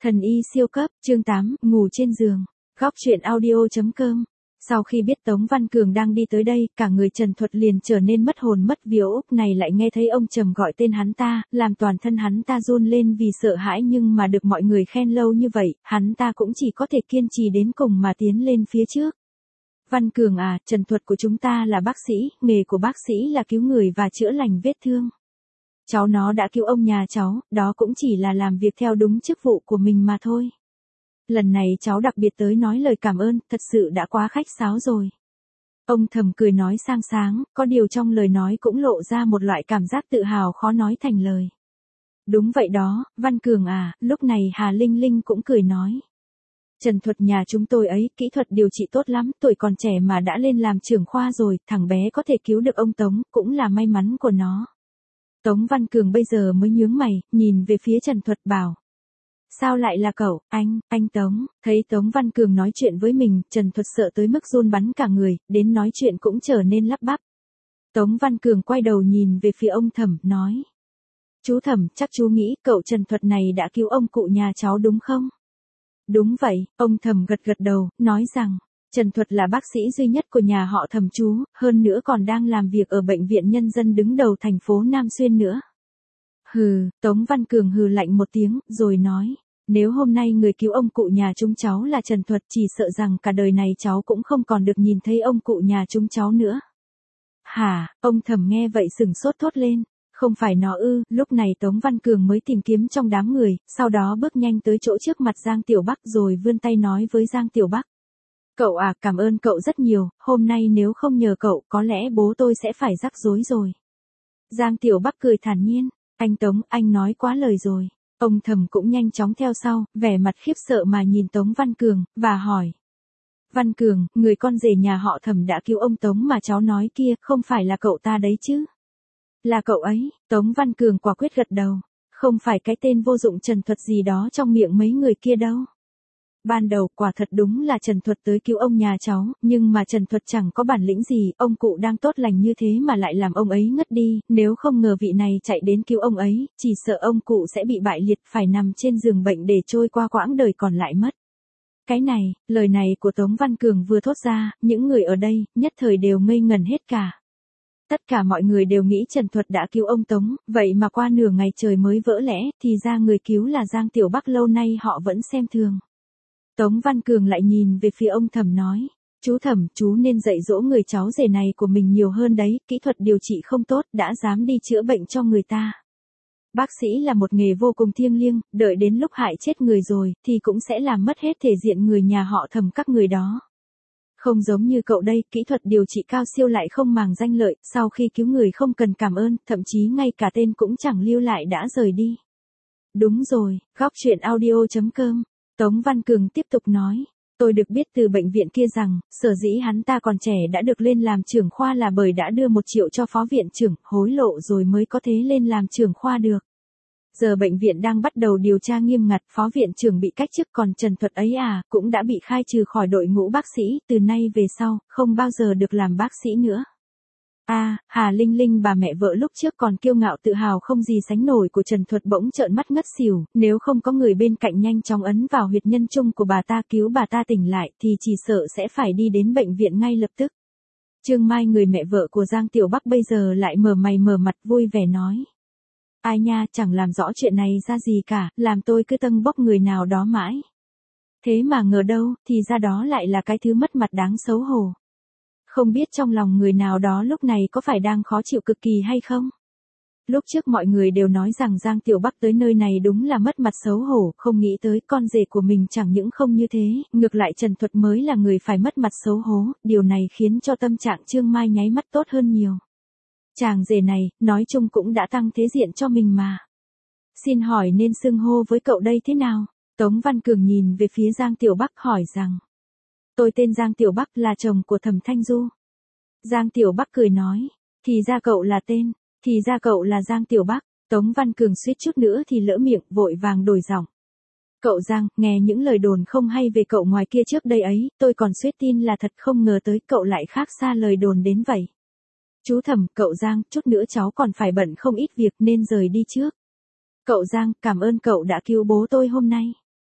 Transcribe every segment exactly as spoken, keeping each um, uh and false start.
Thần y siêu cấp, chương tám, ngủ trên giường. Góc truyện audio.com. Sau khi biết Tống Văn Cường đang đi tới đây, cả người Trần Thuật liền trở nên mất hồn mất vía. Úc này lại nghe thấy ông Trầm gọi tên hắn ta, làm toàn thân hắn ta run lên vì sợ hãi, nhưng mà được mọi người khen lâu như vậy, hắn ta cũng chỉ có thể kiên trì đến cùng mà tiến lên phía trước. Văn Cường à, Trần Thuật của chúng ta là bác sĩ, nghề của bác sĩ là cứu người và chữa lành vết thương. Cháu nó đã cứu ông nhà cháu, đó cũng chỉ là làm việc theo đúng chức vụ của mình mà thôi. Lần này cháu đặc biệt tới nói lời cảm ơn, thật sự đã quá khách sáo rồi. Ông Thầm cười nói sang sáng, có điều trong lời nói cũng lộ ra một loại cảm giác tự hào khó nói thành lời. Đúng vậy đó, Văn Cường à, lúc này Hà Linh Linh cũng cười nói. Trần Thuật nhà chúng tôi ấy, kỹ thuật điều trị tốt lắm, tuổi còn trẻ mà đã lên làm trưởng khoa rồi, thằng bé có thể cứu được ông Tống, cũng là may mắn của nó. Tống Văn Cường bây giờ mới nhướng mày, nhìn về phía Trần Thuật bảo. Sao lại là cậu, anh, anh Tống, thấy Tống Văn Cường nói chuyện với mình, Trần Thuật sợ tới mức run bắn cả người, đến nói chuyện cũng trở nên lắp bắp. Tống Văn Cường quay đầu nhìn về phía ông Thẩm, nói. Chú Thẩm, chắc chú nghĩ cậu Trần Thuật này đã cứu ông cụ nhà cháu đúng không? Đúng vậy, ông Thẩm gật gật đầu, nói rằng. Trần Thuật là bác sĩ duy nhất của nhà họ Thẩm chú, hơn nữa còn đang làm việc ở bệnh viện nhân dân đứng đầu thành phố Nam Xuyên nữa. Hừ, Tống Văn Cường hừ lạnh một tiếng, rồi nói, nếu hôm nay người cứu ông cụ nhà chúng cháu là Trần Thuật, chỉ sợ rằng cả đời này cháu cũng không còn được nhìn thấy ông cụ nhà chúng cháu nữa. Hả, ông Thẩm nghe vậy sừng sốt thốt lên, không phải nó ư? Lúc này Tống Văn Cường mới tìm kiếm trong đám người, sau đó bước nhanh tới chỗ trước mặt Giang Tiểu Bắc rồi vươn tay nói với Giang Tiểu Bắc. Cậu à, cảm ơn cậu rất nhiều, hôm nay nếu không nhờ cậu, có lẽ bố tôi sẽ phải rắc rối rồi. Giang Tiểu Bắc cười thản nhiên, anh Tống, anh nói quá lời rồi. Ông Thầm cũng nhanh chóng theo sau, vẻ mặt khiếp sợ mà nhìn Tống Văn Cường, và hỏi. Văn Cường, người con rể nhà họ Thẩm đã cứu ông Tống mà cháu nói kia, không phải là cậu ta đấy chứ? Là cậu ấy, Tống Văn Cường quả quyết gật đầu, không phải cái tên vô dụng Trần Thuật gì đó trong miệng mấy người kia đâu. Ban đầu quả thật đúng là Trần Thuật tới cứu ông nhà cháu, nhưng mà Trần Thuật chẳng có bản lĩnh gì, ông cụ đang tốt lành như thế mà lại làm ông ấy ngất đi, nếu không ngờ vị này chạy đến cứu ông ấy, chỉ sợ ông cụ sẽ bị bại liệt phải nằm trên giường bệnh để trôi qua quãng đời còn lại mất. Cái này, lời này của Tống Văn Cường vừa thốt ra, những người ở đây, nhất thời đều ngây ngần hết cả. Tất cả mọi người đều nghĩ Trần Thuật đã cứu ông Tống, vậy mà qua nửa ngày trời mới vỡ lẽ, thì ra người cứu là Giang Tiểu Bắc lâu nay họ vẫn xem thường. Tống Văn Cường lại nhìn về phía ông Thẩm nói, chú Thẩm, chú nên dạy dỗ người cháu rể này của mình nhiều hơn đấy, kỹ thuật điều trị không tốt, đã dám đi chữa bệnh cho người ta. Bác sĩ là một nghề vô cùng thiêng liêng, đợi đến lúc hại chết người rồi, thì cũng sẽ làm mất hết thể diện người nhà họ Thẩm các người đó. Không giống như cậu đây, kỹ thuật điều trị cao siêu lại không màng danh lợi, sau khi cứu người không cần cảm ơn, thậm chí ngay cả tên cũng chẳng lưu lại đã rời đi. Đúng rồi, góc truyện audio.com. Tống Văn Cường tiếp tục nói, tôi được biết từ bệnh viện kia rằng, sở dĩ hắn ta còn trẻ đã được lên làm trưởng khoa là bởi đã đưa một triệu cho phó viện trưởng, hối lộ rồi mới có thế lên làm trưởng khoa được. Giờ bệnh viện đang bắt đầu điều tra nghiêm ngặt, phó viện trưởng bị cách chức, còn Trần Thuật ấy à, cũng đã bị khai trừ khỏi đội ngũ bác sĩ, từ nay về sau, không bao giờ được làm bác sĩ nữa. À, Hà Linh Linh bà mẹ vợ lúc trước còn kiêu ngạo tự hào không gì sánh nổi của Trần Thuật bỗng trợn mắt ngất xỉu, nếu không có người bên cạnh nhanh chóng ấn vào huyệt nhân trung của bà ta cứu bà ta tỉnh lại thì chỉ sợ sẽ phải đi đến bệnh viện ngay lập tức. Trương Mai người mẹ vợ của Giang Tiểu Bắc bây giờ lại mở mày mở mặt vui vẻ nói. Ai nha, chẳng làm rõ chuyện này ra gì cả, làm tôi cứ tâng bốc người nào đó mãi. Thế mà ngờ đâu, thì ra đó lại là cái thứ mất mặt đáng xấu hổ. Không biết trong lòng người nào đó lúc này có phải đang khó chịu cực kỳ hay không? Lúc trước mọi người đều nói rằng Giang Tiểu Bắc tới nơi này đúng là mất mặt xấu hổ, không nghĩ tới con rể của mình chẳng những không như thế, ngược lại Trần Thuật mới là người phải mất mặt xấu hổ, điều này khiến cho tâm trạng Trương Mai nháy mắt tốt hơn nhiều. Chàng rể này, nói chung cũng đã tăng thế diện cho mình mà. Xin hỏi nên xưng hô với cậu đây thế nào? Tống Văn Cường nhìn về phía Giang Tiểu Bắc hỏi rằng. Tôi tên Giang Tiểu Bắc là chồng của Thẩm Thanh Du. Giang Tiểu Bắc cười nói, thì ra cậu là tên, thì ra cậu là Giang Tiểu Bắc. Tống Văn Cường suýt chút nữa thì lỡ miệng, vội vàng đổi giọng. Cậu Giang, nghe những lời đồn không hay về cậu ngoài kia trước đây ấy, tôi còn suýt tin là thật, không ngờ tới cậu lại khác xa lời đồn đến vậy. Chú Thẩm, cậu Giang, chút nữa cháu còn phải bận không ít việc nên rời đi trước. Cậu Giang, cảm ơn cậu đã cứu bố tôi hôm nay.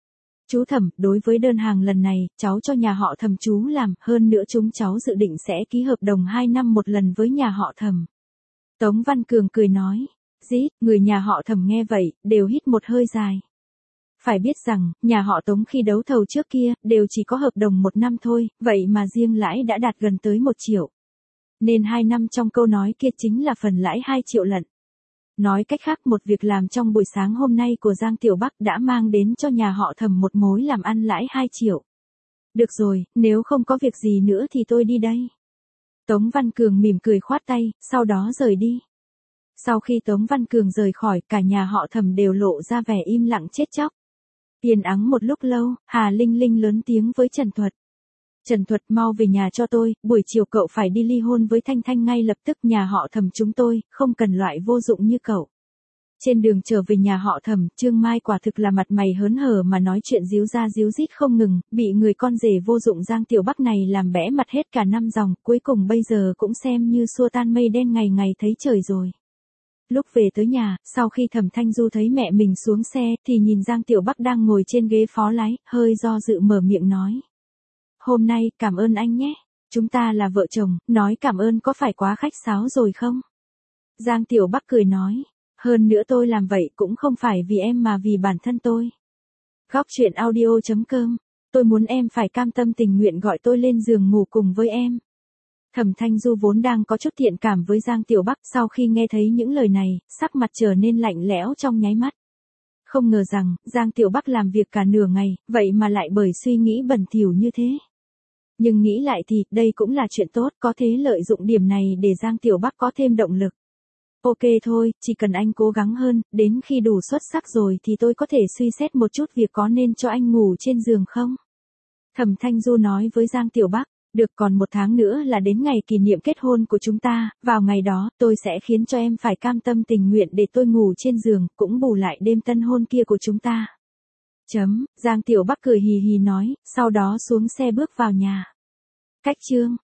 Chú Thẩm, đối với đơn hàng lần này, cháu cho nhà họ Thẩm chú làm, hơn nữa chúng cháu dự định sẽ ký hợp đồng hai năm một lần với nhà họ Thẩm. Tống Văn Cường cười nói. Dĩ, người nhà họ Thẩm nghe vậy, đều hít một hơi dài. Phải biết rằng, nhà họ Tống khi đấu thầu trước kia, đều chỉ có hợp đồng một năm thôi, vậy mà riêng lãi đã đạt gần tới một triệu. Nên hai năm trong câu nói kia chính là phần lãi hai triệu lận. Nói cách khác, một việc làm trong buổi sáng hôm nay của Giang Tiểu Bắc đã mang đến cho nhà họ Thẩm một mối làm ăn lãi hai triệu. Được rồi, nếu không có việc gì nữa thì tôi đi đây. Tống Văn Cường mỉm cười khoát tay, sau đó rời đi. Sau khi Tống Văn Cường rời khỏi, cả nhà họ Thẩm đều lộ ra vẻ im lặng chết chóc. Yên ắng một lúc lâu, Hà Linh Linh lớn tiếng với Trần Thuật. Trần Thuật, mau về nhà cho tôi, buổi chiều cậu phải đi ly hôn với Thanh Thanh ngay lập tức, nhà họ Thẩm chúng tôi, không cần loại vô dụng như cậu. Trên đường trở về nhà họ Thẩm, Trương Mai quả thực là mặt mày hớn hở mà nói chuyện díu ra díu dít không ngừng, bị người con rể vô dụng Giang Tiểu Bắc này làm bẽ mặt hết cả năm dòng, cuối cùng bây giờ cũng xem như xua tan mây đen ngày ngày thấy trời rồi. Lúc về tới nhà, sau khi Thẩm Thanh Du thấy mẹ mình xuống xe, thì nhìn Giang Tiểu Bắc đang ngồi trên ghế phó lái, hơi do dự mở miệng nói. Hôm nay, cảm ơn anh nhé. Chúng ta là vợ chồng, nói cảm ơn có phải quá khách sáo rồi không? Giang Tiểu Bắc cười nói. Hơn nữa tôi làm vậy cũng không phải vì em mà vì bản thân tôi. Góc truyện audio chấm com. Tôi muốn em phải cam tâm tình nguyện gọi tôi lên giường ngủ cùng với em. Thẩm Thanh Du vốn đang có chút thiện cảm với Giang Tiểu Bắc, sau khi nghe thấy những lời này, sắc mặt trở nên lạnh lẽo trong nháy mắt. Không ngờ rằng, Giang Tiểu Bắc làm việc cả nửa ngày, vậy mà lại bởi suy nghĩ bẩn thỉu như thế. Nhưng nghĩ lại thì, đây cũng là chuyện tốt, có thể lợi dụng điểm này để Giang Tiểu Bắc có thêm động lực. Ok thôi, chỉ cần anh cố gắng hơn, đến khi đủ xuất sắc rồi thì tôi có thể suy xét một chút việc có nên cho anh ngủ trên giường không? Thẩm Thanh Du nói với Giang Tiểu Bắc. Được, còn một tháng nữa là đến ngày kỷ niệm kết hôn của chúng ta, vào ngày đó, tôi sẽ khiến cho em phải cam tâm tình nguyện để tôi ngủ trên giường, cũng bù lại đêm tân hôn kia của chúng ta. Chấm, Giang Tiểu Bắc cười hì hì nói, sau đó xuống xe bước vào nhà. Cách chương